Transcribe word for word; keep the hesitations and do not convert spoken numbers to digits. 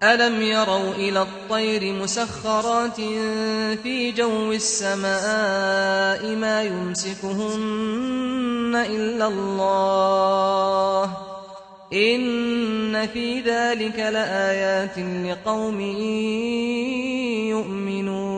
ألم يروا إلى الطير مسخرات في جو السماء ما يمسكهن إلا الله إن في ذلك لآيات لقوم يؤمنون